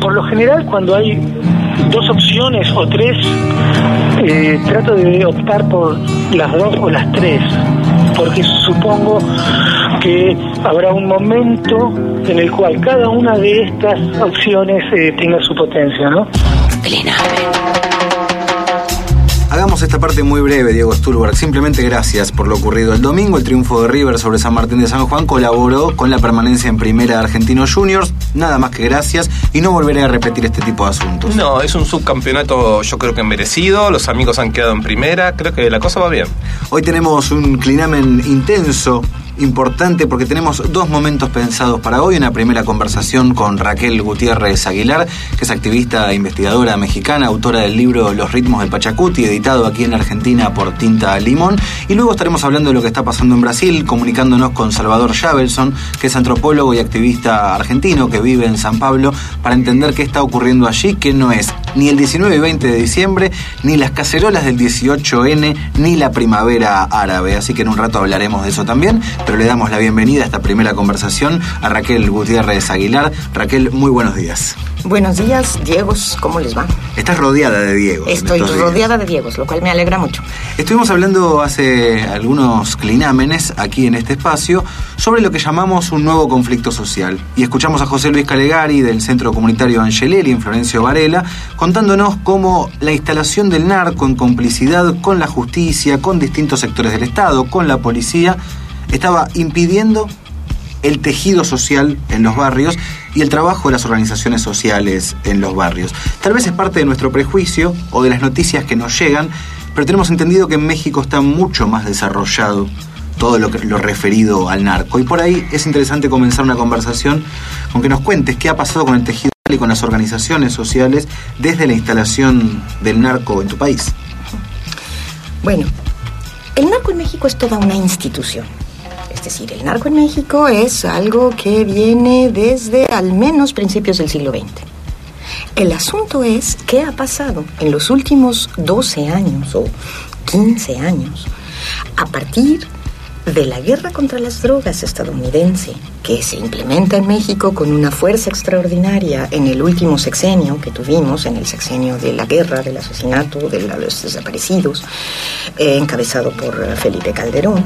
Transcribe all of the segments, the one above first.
Por lo general, cuando hay dos opciones o tres, trato de optar por las dos o las tres, porque supongo que habrá un momento en el cual cada una de estas opciones tenga su potencia, ¿no? Hagamos esta parte muy breve, Diego Stulberg. Simplemente gracias por lo ocurrido el domingo. El triunfo de River sobre San Martín de San Juan colaboró con la permanencia en primera de Argentinos Juniors. Nada más que gracias, y no volveré a repetir este tipo de asuntos. No, es un subcampeonato yo creo que merecido. Los amigos han quedado en primera. Creo que la cosa va bien. Hoy tenemos un clinamen intenso, importante, porque tenemos dos momentos pensados para hoy. Una primera conversación con Raquel Gutiérrez Aguilar, que es activista e investigadora mexicana, autora del libro Los ritmos del Pachacuti, editado aquí en Argentina por Tinta Limón. Y luego estaremos hablando de lo que está pasando en Brasil, comunicándonos con Salvador Javelson, que es antropólogo y activista argentino que vive en San Pablo, para entender qué está ocurriendo allí, que no es ni el 19 y 20 de diciembre, ni las cacerolas del 18N, ni la primavera árabe. Así que en un rato hablaremos de eso también, pero le damos la bienvenida a esta primera conversación a Raquel Gutiérrez Aguilar. Raquel, muy buenos días. Buenos días, Diegos, ¿cómo les va? Estás rodeada de Diegos. Estoy rodeada de Diegos, lo cual me alegra mucho. Estuvimos hablando hace algunos clinámenes aquí en este espacio sobre lo que llamamos un nuevo conflicto social. Y escuchamos a José Luis Calegari del Centro Comunitario Angelelli en Florencio Varela contándonos cómo la instalación del narco en complicidad con la justicia, con distintos sectores del Estado, con la policía, estaba impidiendo el tejido social en los barrios y el trabajo de las organizaciones sociales en los barrios. Tal vez es parte de nuestro prejuicio o de las noticias que nos llegan, pero tenemos entendido que en México está mucho más desarrollado todo lo referido al narco. Y por ahí es interesante comenzar una conversación con que nos cuentes qué ha pasado con el tejido social y con las organizaciones sociales desde la instalación del narco en tu país. Bueno, el narco en México es toda una institución. Es decir, el narco en México es algo que viene desde al menos principios del siglo XX. El asunto es qué ha pasado en los últimos 12 años o 15 años a partir de la guerra contra las drogas estadounidense, que se implementa en México con una fuerza extraordinaria en el último sexenio que tuvimos, en el sexenio de la guerra, del asesinato, de los desaparecidos, encabezado por Felipe Calderón.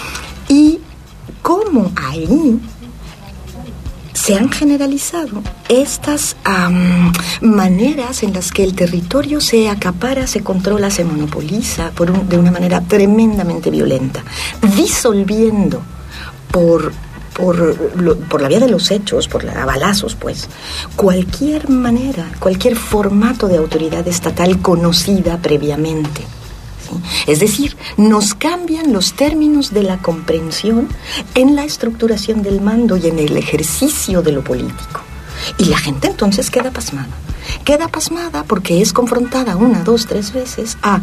Y cómo ahí se han generalizado estas maneras en las que el territorio se acapara, se controla, se monopoliza de una manera tremendamente violenta, disolviendo por la vía de los hechos, a balazos, pues, cualquier manera, cualquier formato de autoridad estatal conocida previamente. Es decir, nos cambian los términos de la comprensión en la estructuración del mando y en el ejercicio de lo político. Y la gente entonces queda pasmada. Queda pasmada porque es confrontada 1, 2, 3 veces a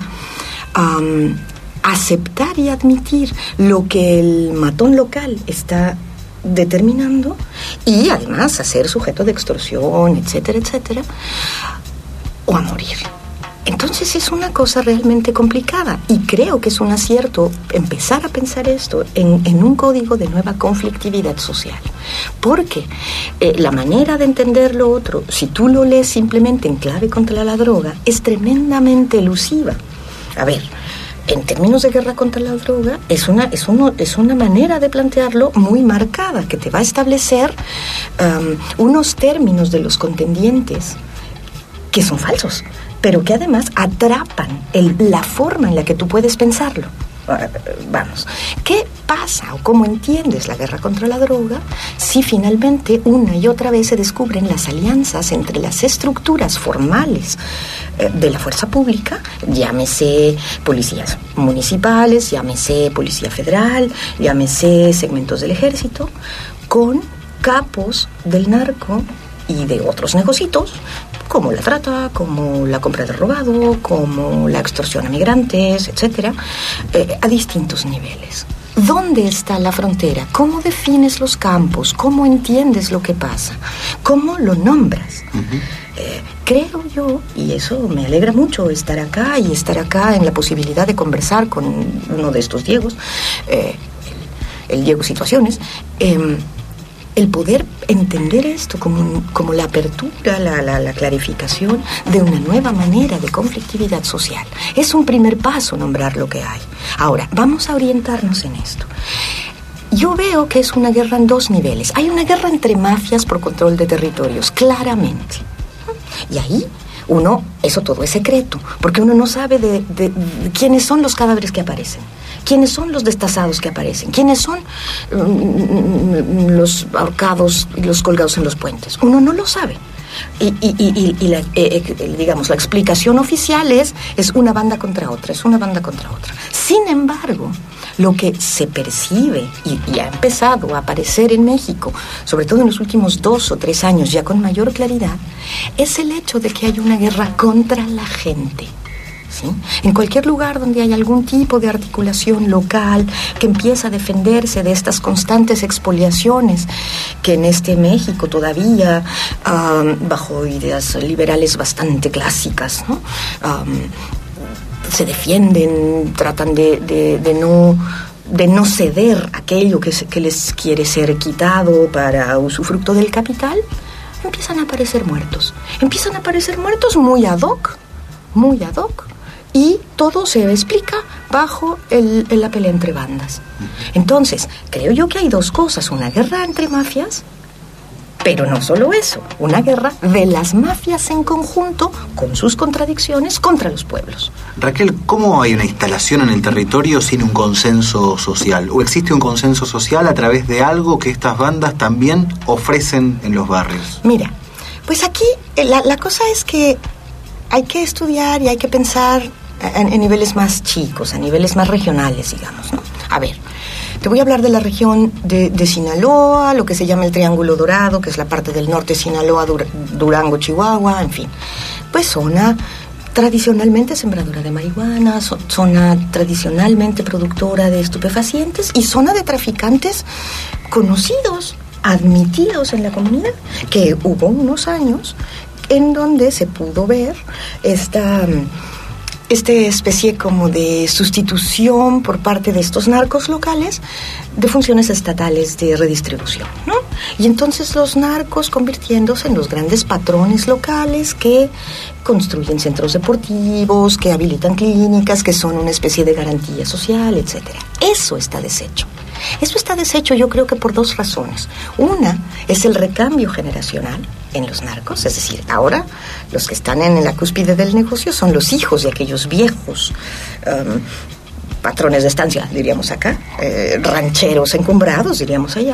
aceptar y admitir lo que el matón local está determinando y además a ser sujeto de extorsión, etcétera, etcétera, o a morir. Entonces es una cosa realmente complicada y creo que es un acierto empezar a pensar esto en un código de nueva conflictividad social. Porque la manera de entender lo otro, si tú lo lees simplemente en clave contra la droga, es tremendamente elusiva. A ver, en términos de guerra contra la droga, es una manera de plantearlo muy marcada, que te va a establecer unos términos de los contendientes que son falsos, pero que además atrapan la forma en la que tú puedes pensarlo. Vamos, ¿qué pasa o cómo entiendes la guerra contra la droga si finalmente una y otra vez se descubren las alianzas entre las estructuras formales de la fuerza pública, llámese policías municipales, llámese policía federal, llámese segmentos del ejército, con capos del narco y de otros negocitos, como la trata, como la compra de robado, como la extorsión a migrantes, etcétera, a distintos niveles. ¿Dónde está la frontera? ¿Cómo defines los campos? ¿Cómo entiendes lo que pasa? ¿Cómo lo nombras? Uh-huh. Creo yo, y eso me alegra mucho estar acá en la posibilidad de conversar con uno de estos Diegos, el Diego Situaciones, el poder entender esto como la apertura, la clarificación de una nueva manera de conflictividad social. Es un primer paso nombrar lo que hay. Ahora, vamos a orientarnos en esto. Yo veo que es una guerra en dos niveles. Hay una guerra entre mafias por control de territorios, claramente. Y ahí eso todo es secreto, porque uno no sabe de quiénes son los cadáveres que aparecen, quiénes son los destazados que aparecen, quiénes son los ahorcados y los colgados en los puentes. Uno no lo sabe. Digamos, la explicación oficial es una banda contra otra, es una banda contra otra. Sin embargo, lo que se percibe y ha empezado a aparecer en México, sobre todo en los últimos 2 o 3 años, ya con mayor claridad, es el hecho de que hay una guerra contra la gente. ¿Sí? En cualquier lugar donde hay algún tipo de articulación local que empieza a defenderse de estas constantes expoliaciones que en este México todavía, bajo ideas liberales bastante clásicas, ¿no? Se defienden, tratan de no ceder aquello que les quiere ser quitado para usufructo del capital, empiezan a aparecer muertos. Empiezan a aparecer muertos muy ad hoc, y todo se explica bajo la pelea entre bandas. Entonces, creo yo que hay dos cosas: una guerra entre mafias, pero no solo eso, una guerra de las mafias en conjunto, con sus contradicciones, contra los pueblos. Raquel, ¿cómo hay una instalación en el territorio sin un consenso social? ¿O existe un consenso social a través de algo que estas bandas también ofrecen en los barrios? Mira, pues aquí la cosa es que hay que estudiar y hay que pensar en niveles más chicos, a niveles más regionales, digamos, ¿no? A ver, te voy a hablar de la región de Sinaloa, lo que se llama el Triángulo Dorado, que es la parte del norte de Sinaloa, Durango, Chihuahua, en fin. Pues zona tradicionalmente sembradora de marihuana, zona tradicionalmente productora de estupefacientes y zona de traficantes conocidos, admitidos en la comunidad, que hubo unos años en donde se pudo ver esta especie como de sustitución por parte de estos narcos locales de funciones estatales de redistribución, ¿no? Y entonces los narcos convirtiéndose en los grandes patrones locales que construyen centros deportivos, que habilitan clínicas, que son una especie de garantía social, etcétera. Eso está deshecho. Eso está deshecho, yo creo que por dos razones. Una es el recambio generacional en los narcos, es decir, ahora los que están en la cúspide del negocio son los hijos de aquellos viejos patrones de estancia, diríamos acá, rancheros encumbrados, diríamos allá,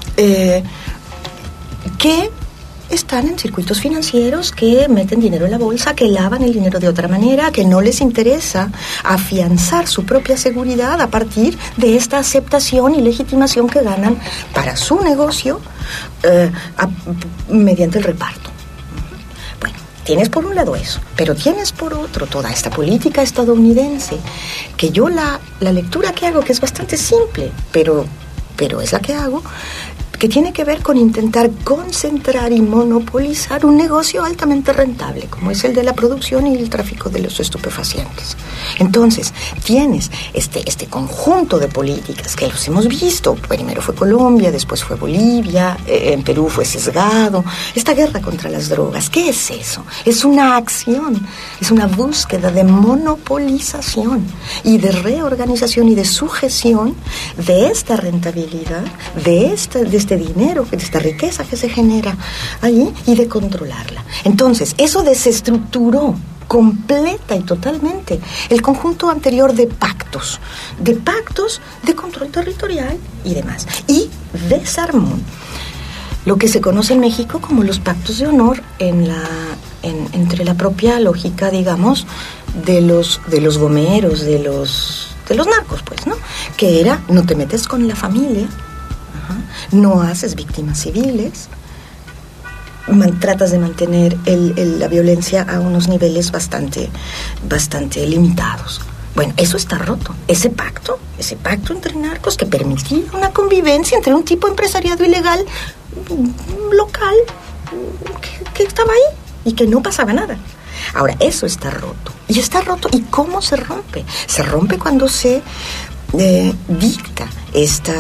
que están en circuitos financieros, que meten dinero en la bolsa, que lavan el dinero de otra manera, que no les interesa afianzar su propia seguridad a partir de esta aceptación y legitimación que ganan para su negocio mediante el reparto. Bueno, tienes por un lado eso, pero tienes por otro toda esta política estadounidense, que yo la lectura que hago, que es bastante simple, pero es la que hago, que tiene que ver con intentar concentrar y monopolizar un negocio altamente rentable, como es el de la producción y el tráfico de los estupefacientes. Entonces, tienes este conjunto de políticas que los hemos visto. Primero fue Colombia, después fue Bolivia, en Perú fue sesgado. Esta guerra contra las drogas, ¿qué es eso? Es una acción, es una búsqueda de monopolización y de reorganización y de sujeción de esta rentabilidad, de este dinero, de esta riqueza que se genera allí, y de controlarla. Entonces, eso desestructuró completa y totalmente el conjunto anterior de pactos de control territorial y demás, y desarmó lo que se conoce en México como los pactos de honor entre la propia lógica, digamos, de los gomeros, de los narcos, pues, ¿no? Que era: no te metes con la familia, no haces víctimas civiles, tratas de mantener la violencia a unos niveles bastante limitados. Bueno, eso está roto. Ese pacto entre narcos que permitía una convivencia entre un tipo de empresariado ilegal local que estaba ahí y que no pasaba nada. Ahora, eso está roto. Y está roto. ¿Y cómo se rompe? Se rompe cuando se dicta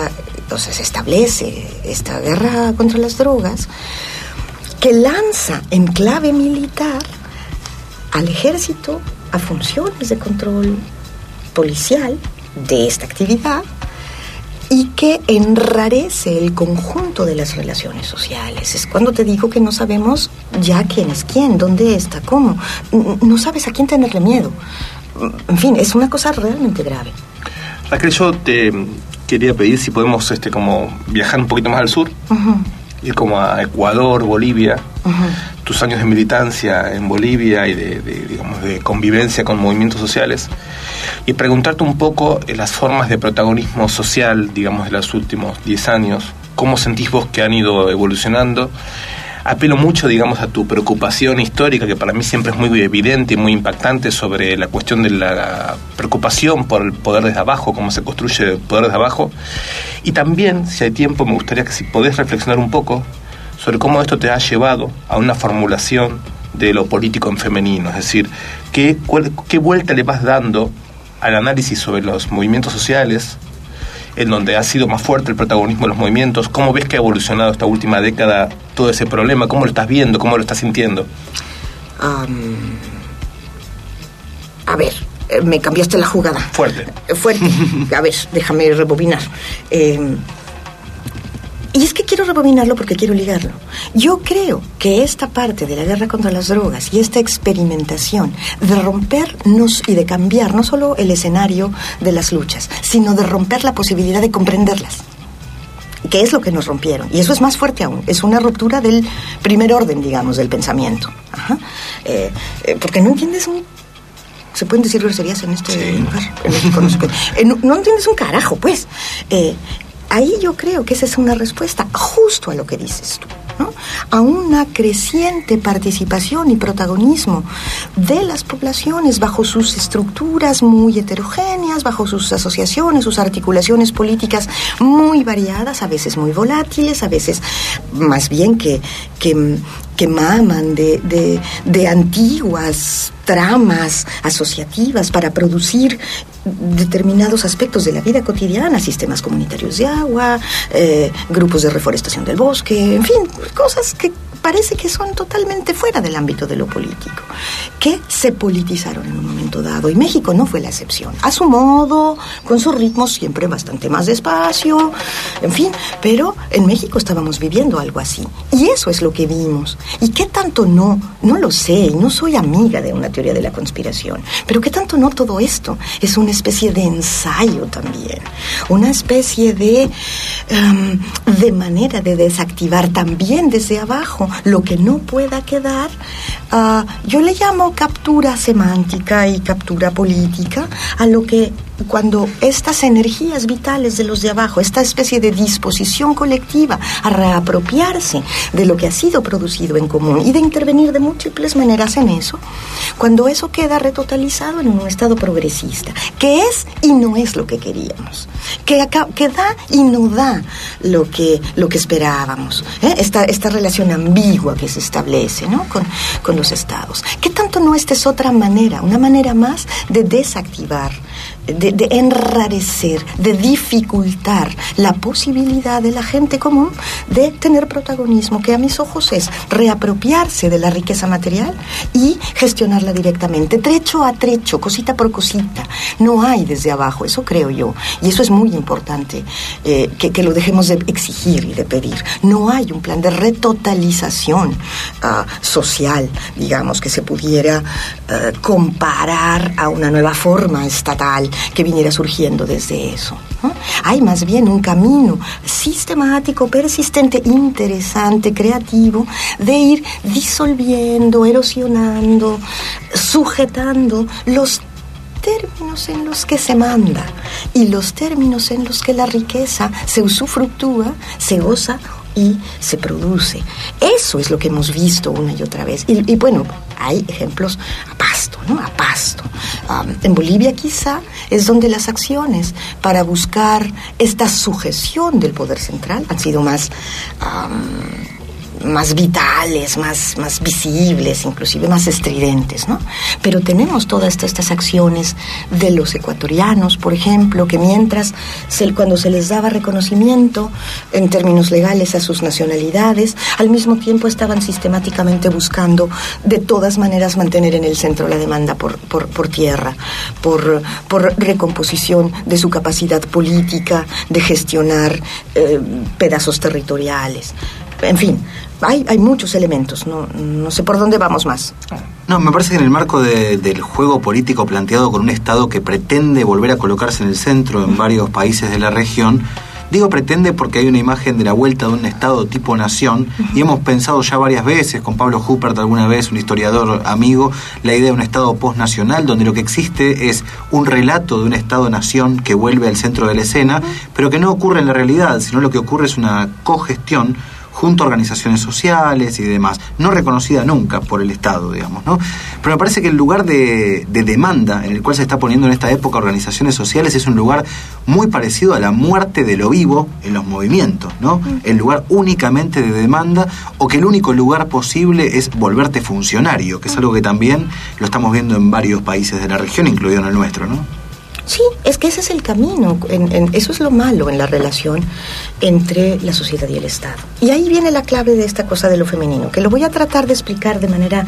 se establece esta guerra contra las drogas, que lanza en clave militar al ejército a funciones de control policial de esta actividad y que enrarece el conjunto de las relaciones sociales. Es cuando te digo que no sabemos ya quién es quién, dónde está, cómo. No sabes a quién tenerle miedo. En fin, es una cosa realmente grave. Raquel, yo te quería pedir si podemos como viajar un poquito más al sur, ir como a Ecuador, Bolivia, tus años de militancia en Bolivia y de convivencia con movimientos sociales, y preguntarte un poco las formas de protagonismo social, digamos, de los últimos 10 años, cómo sentís vos que han ido evolucionando. Apelo mucho, digamos, a tu preocupación histórica, que para mí siempre es muy evidente y muy impactante, sobre la cuestión de la preocupación por el poder desde abajo, cómo se construye el poder desde abajo. Y también, si hay tiempo, me gustaría que si podés reflexionar un poco sobre cómo esto te ha llevado a una formulación de lo político en femenino. Es decir, qué vuelta le vas dando al análisis sobre los movimientos sociales, en donde ha sido más fuerte el protagonismo de los movimientos. ¿Cómo ves que ha evolucionado esta última década todo ese problema? ¿Cómo lo estás viendo? ¿Cómo lo estás sintiendo? A ver, me cambiaste la jugada. Fuerte. A ver, déjame rebobinar. Y es que quiero rebobinarlo porque quiero ligarlo. Yo creo que esta parte de la guerra contra las drogas y esta experimentación de rompernos y de cambiar no solo el escenario de las luchas, sino de romper la posibilidad de comprenderlas, que es lo que nos rompieron. Y eso es más fuerte aún. Es una ruptura del primer orden, digamos, del pensamiento. Porque no entiendes ¿se pueden decir groserías en este lugar? En México no se puede. No entiendes un carajo, pues. Ahí yo creo que esa es una respuesta justo a lo que dices tú, ¿no? A una creciente participación y protagonismo de las poblaciones bajo sus estructuras muy heterogéneas, bajo sus asociaciones, sus articulaciones políticas muy variadas, a veces muy volátiles, a veces más bien que maman de antiguas tramas asociativas para producir determinados aspectos de la vida cotidiana, sistemas comunitarios de agua, grupos de reforestación del bosque, en fin, cosas que parece que son totalmente fuera del ámbito de lo político, que se politizaron en un momento dado, y México no fue la excepción, a su modo, con sus ritmos siempre bastante más despacio, en fin, pero en México estábamos viviendo algo así, y eso es lo que vimos. ¿Y qué tanto no lo sé, y no soy amiga de una teoría de la conspiración, pero qué tanto no todo esto es una especie de ensayo también, una especie de manera de desactivar también desde abajo lo que no pueda quedar? Yo le llamo captura semántica y captura política a lo que, cuando estas energías vitales de los de abajo, esta especie de disposición colectiva a reapropiarse de lo que ha sido producido en común y de intervenir de múltiples maneras en eso, cuando eso queda retotalizado en un estado progresista, que es y no es lo que queríamos, que da y no da lo que esperábamos, esta relación ambigua que se establece, ¿no?, con los estados. ¿Qué tanto no esta es otra manera, una manera más de desactivar, de enrarecer, de dificultar la posibilidad de la gente común de tener protagonismo, que a mis ojos es reapropiarse de la riqueza material y gestionarla directamente, trecho a trecho, cosita por cosita? No hay desde abajo, eso creo yo, y eso es muy importante, que lo dejemos de exigir y de pedir. No hay un plan de retotalización social, digamos, que se pudiera comparar a una nueva forma estatal que viniera surgiendo desde eso, ¿no? Hay más bien un camino sistemático, persistente, interesante, creativo, de ir disolviendo, erosionando, sujetando los términos en los que se manda y los términos en los que la riqueza se usufructúa, se goza y se produce. Eso es lo que hemos visto una y otra vez. Y bueno, hay ejemplos a pasto, ¿no? A pasto. En Bolivia quizá es donde las acciones para buscar esta sujeción del poder central han sido más más vitales, más visibles, inclusive más estridentes, ¿no? Pero tenemos todas estas acciones de los ecuatorianos, por ejemplo, que mientras cuando se les daba reconocimiento en términos legales a sus nacionalidades, al mismo tiempo estaban sistemáticamente buscando de todas maneras mantener en el centro la demanda por tierra, por recomposición de su capacidad política, de gestionar pedazos territoriales. En fin, hay muchos elementos, no sé por dónde vamos más. No, me parece que en el marco del juego político planteado con un Estado que pretende volver a colocarse en el centro en varios países de la región, digo pretende porque hay una imagen de la vuelta de un Estado tipo nación, y hemos pensado ya varias veces, con Pablo Huppert alguna vez, un historiador amigo, la idea de un Estado postnacional, donde lo que existe es un relato de un Estado-nación que vuelve al centro de la escena, pero que no ocurre en la realidad, sino lo que ocurre es una cogestión junto a organizaciones sociales y demás, no reconocida nunca por el Estado, digamos, ¿no? Pero me parece que el lugar de demanda en el cual se está poniendo en esta época organizaciones sociales es un lugar muy parecido a la muerte de lo vivo en los movimientos, ¿no? El lugar únicamente de demanda, o que el único lugar posible es volverte funcionario, que es algo que también lo estamos viendo en varios países de la región, incluido en el nuestro, ¿no? Sí, es que ese es el camino, eso es lo malo en la relación entre la sociedad y el Estado. Y ahí viene la clave de esta cosa de lo femenino, que lo voy a tratar de explicar de manera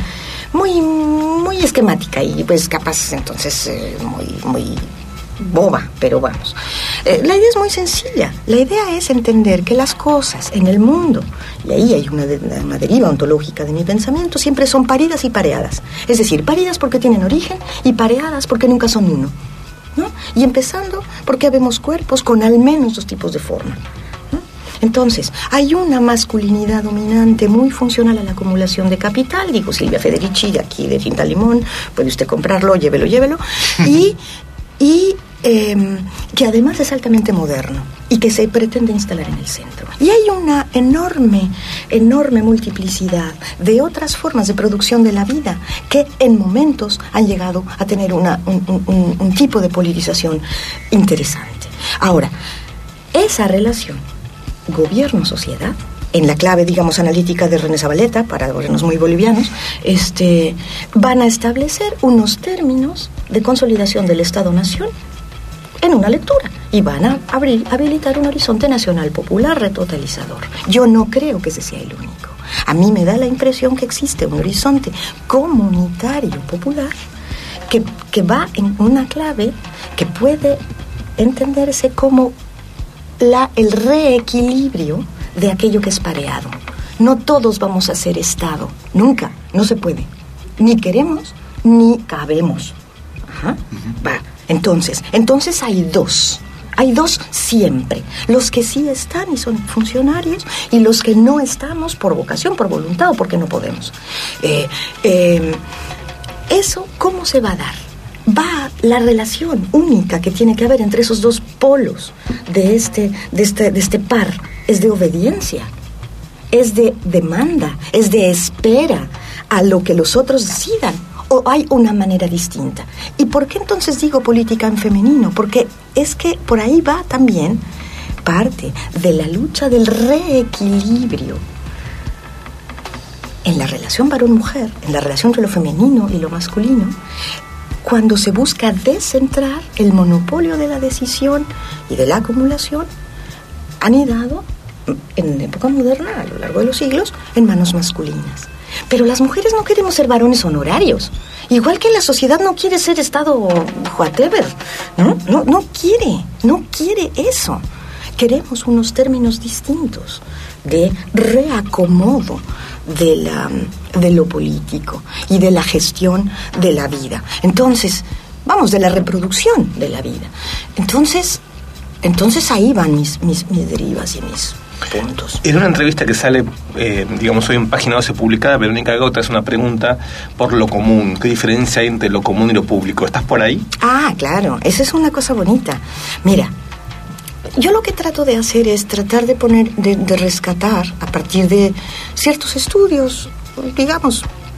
muy esquemática y pues capaz entonces muy boba, pero vamos. La idea es muy sencilla. La idea es entender que las cosas en el mundo, y ahí hay una deriva ontológica de mi pensamiento, siempre son paridas y pareadas. Es decir, paridas porque tienen origen y pareadas porque nunca son uno, ¿no? Y empezando porque vemos cuerpos con al menos dos tipos de forma, ¿no? Entonces, hay una masculinidad dominante muy funcional a la acumulación de capital, digo Silvia Federici, aquí de Tinta Limón, puede usted comprarlo, llévelo, y que además es altamente moderno y que se pretende instalar en el centro. Y hay una enorme multiplicidad de otras formas de producción de la vida que en momentos han llegado a tener un tipo de politización interesante. Ahora, esa relación gobierno-sociedad, en la clave, digamos, analítica de René Zabaleta, para gobiernos muy bolivianos, van a establecer unos términos de consolidación del Estado-Nación en una lectura, y van a habilitar un horizonte nacional popular retotalizador. Yo no creo que ese sea el único. A mí me da la impresión que existe un horizonte comunitario popular que va en una clave que puede entenderse como el reequilibrio de aquello que es pareado. No todos vamos a ser Estado, nunca, no se puede. Ni queremos, ni cabemos. Ajá. Va. Entonces hay dos siempre, los que sí están y son funcionarios, y los que no estamos por vocación, por voluntad o porque no podemos. Eso, ¿cómo se va a dar? La relación única que tiene que haber entre esos dos polos de este par es de obediencia, es de demanda, es de espera a lo que los otros decidan. ¿O hay una manera distinta? ¿Y por qué entonces digo política en femenino? Porque es que por ahí va también parte de la lucha del reequilibrio en la relación varón-mujer, en la relación entre lo femenino y lo masculino, cuando se busca descentrar el monopolio de la decisión y de la acumulación anidado en época moderna, a lo largo de los siglos, en manos masculinas. Pero las mujeres no queremos ser varones honorarios. Igual que la sociedad no quiere ser Estado whatever. No quiere eso. Queremos unos términos distintos de reacomodo de lo político y de la gestión de la vida. Entonces, de la reproducción de la vida. Entonces ahí van mis derivas y mis puntos. En una entrevista que sale, digamos, hoy en Página 12 publicada, Verónica Gota hace una pregunta por lo común. ¿Qué diferencia hay entre lo común y lo público? ¿Estás por ahí? Ah, claro, esa es una cosa bonita. Mira, yo lo que trato de hacer es tratar de rescatar, a partir de ciertos estudios, digamos,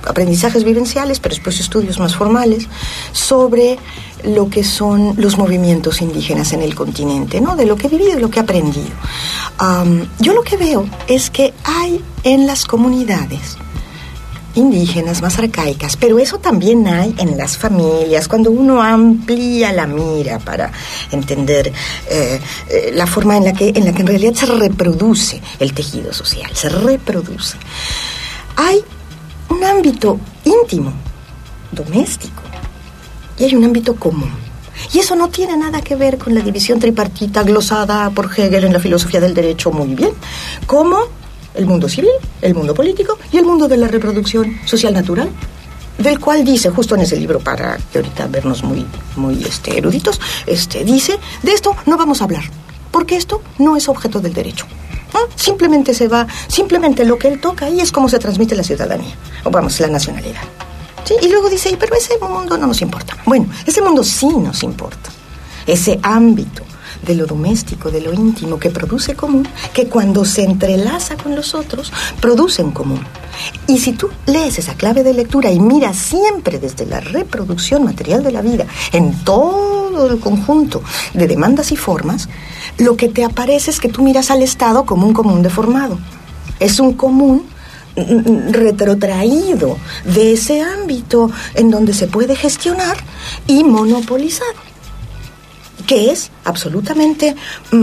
aprendizajes vivenciales, pero después estudios más formales, sobre lo que son los movimientos indígenas en el continente, ¿no? De lo que he vivido y lo que he aprendido. Yo lo que veo es que hay en las comunidades indígenas más arcaicas, pero eso también hay en las familias, cuando uno amplía la mira para entender la forma en la que en realidad se reproduce el tejido social, se reproduce. Hay un ámbito íntimo, doméstico, y hay un ámbito común. Y eso no tiene nada que ver con la división tripartita glosada por Hegel en la filosofía del derecho muy bien, como el mundo civil, el mundo político y el mundo de la reproducción social natural, del cual dice, justo en ese libro, para que ahorita vernos muy eruditos, dice, de esto no vamos a hablar, porque esto no es objeto del derecho. ¿No? Simplemente lo que él toca ahí es cómo se transmite la ciudadanía, o vamos, la nacionalidad. ¿Sí? Y luego dice, pero ese mundo no nos importa. Bueno, ese mundo sí nos importa. Ese ámbito de lo doméstico, de lo íntimo, que produce común, que cuando se entrelaza con los otros, produce en común. Y si tú lees esa clave de lectura y miras siempre desde la reproducción material de la vida, en todo el conjunto de demandas y formas, lo que te aparece es que tú miras al Estado como un común deformado. Es un común retrotraído de ese ámbito en donde se puede gestionar y monopolizado, que es absolutamente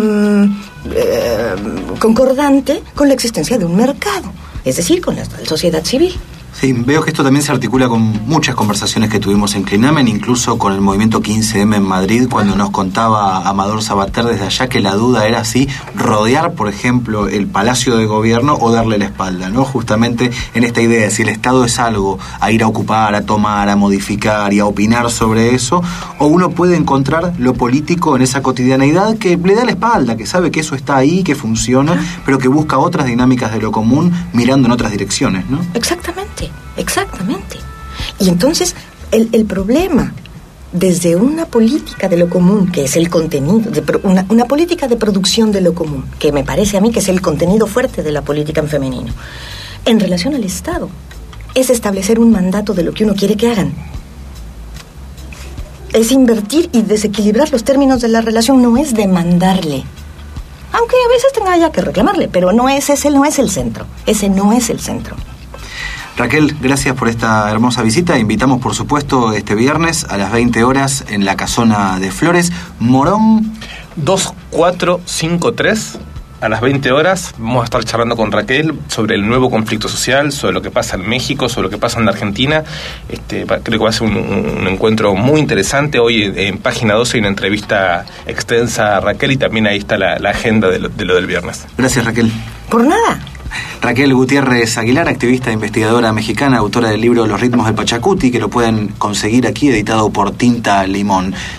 concordante con la existencia de un mercado, es decir, con la sociedad civil. Sí, veo que esto también se articula con muchas conversaciones que tuvimos en Clinamen, incluso con el movimiento 15M en Madrid, cuando nos contaba Amador Sabater desde allá que la duda era si rodear, por ejemplo, el Palacio de Gobierno o darle la espalda, ¿no? Justamente en esta idea de si el Estado es algo a ir a ocupar, a tomar, a modificar y a opinar sobre eso, o uno puede encontrar lo político en esa cotidianeidad que le da la espalda, que sabe que eso está ahí, que funciona, pero que busca otras dinámicas de lo común mirando en otras direcciones, ¿no? Exactamente. Y entonces el problema desde una política de lo común, que es el contenido, una política de producción de lo común, que me parece a mí que es el contenido fuerte de la política en femenino, en relación al Estado, es establecer un mandato de lo que uno quiere que hagan. Es invertir y desequilibrar los términos de la relación, no es demandarle. Aunque a veces tenga ya que reclamarle, pero ese no es el centro. Ese no es el centro. Raquel, gracias por esta hermosa visita. Invitamos, por supuesto, este viernes a las 20 horas en la Casona de Flores, Morón 2453. A las 20 horas vamos a estar charlando con Raquel sobre el nuevo conflicto social, sobre lo que pasa en México, sobre lo que pasa en la Argentina. Creo que va a ser un encuentro muy interesante. Hoy en Página 12 hay una entrevista extensa a Raquel y también ahí está la agenda de lo del viernes. Gracias, Raquel. Por nada. Raquel Gutiérrez Aguilar, activista e investigadora mexicana, autora del libro Los ritmos del Pachacuti, que lo pueden conseguir aquí, editado por Tinta Limón.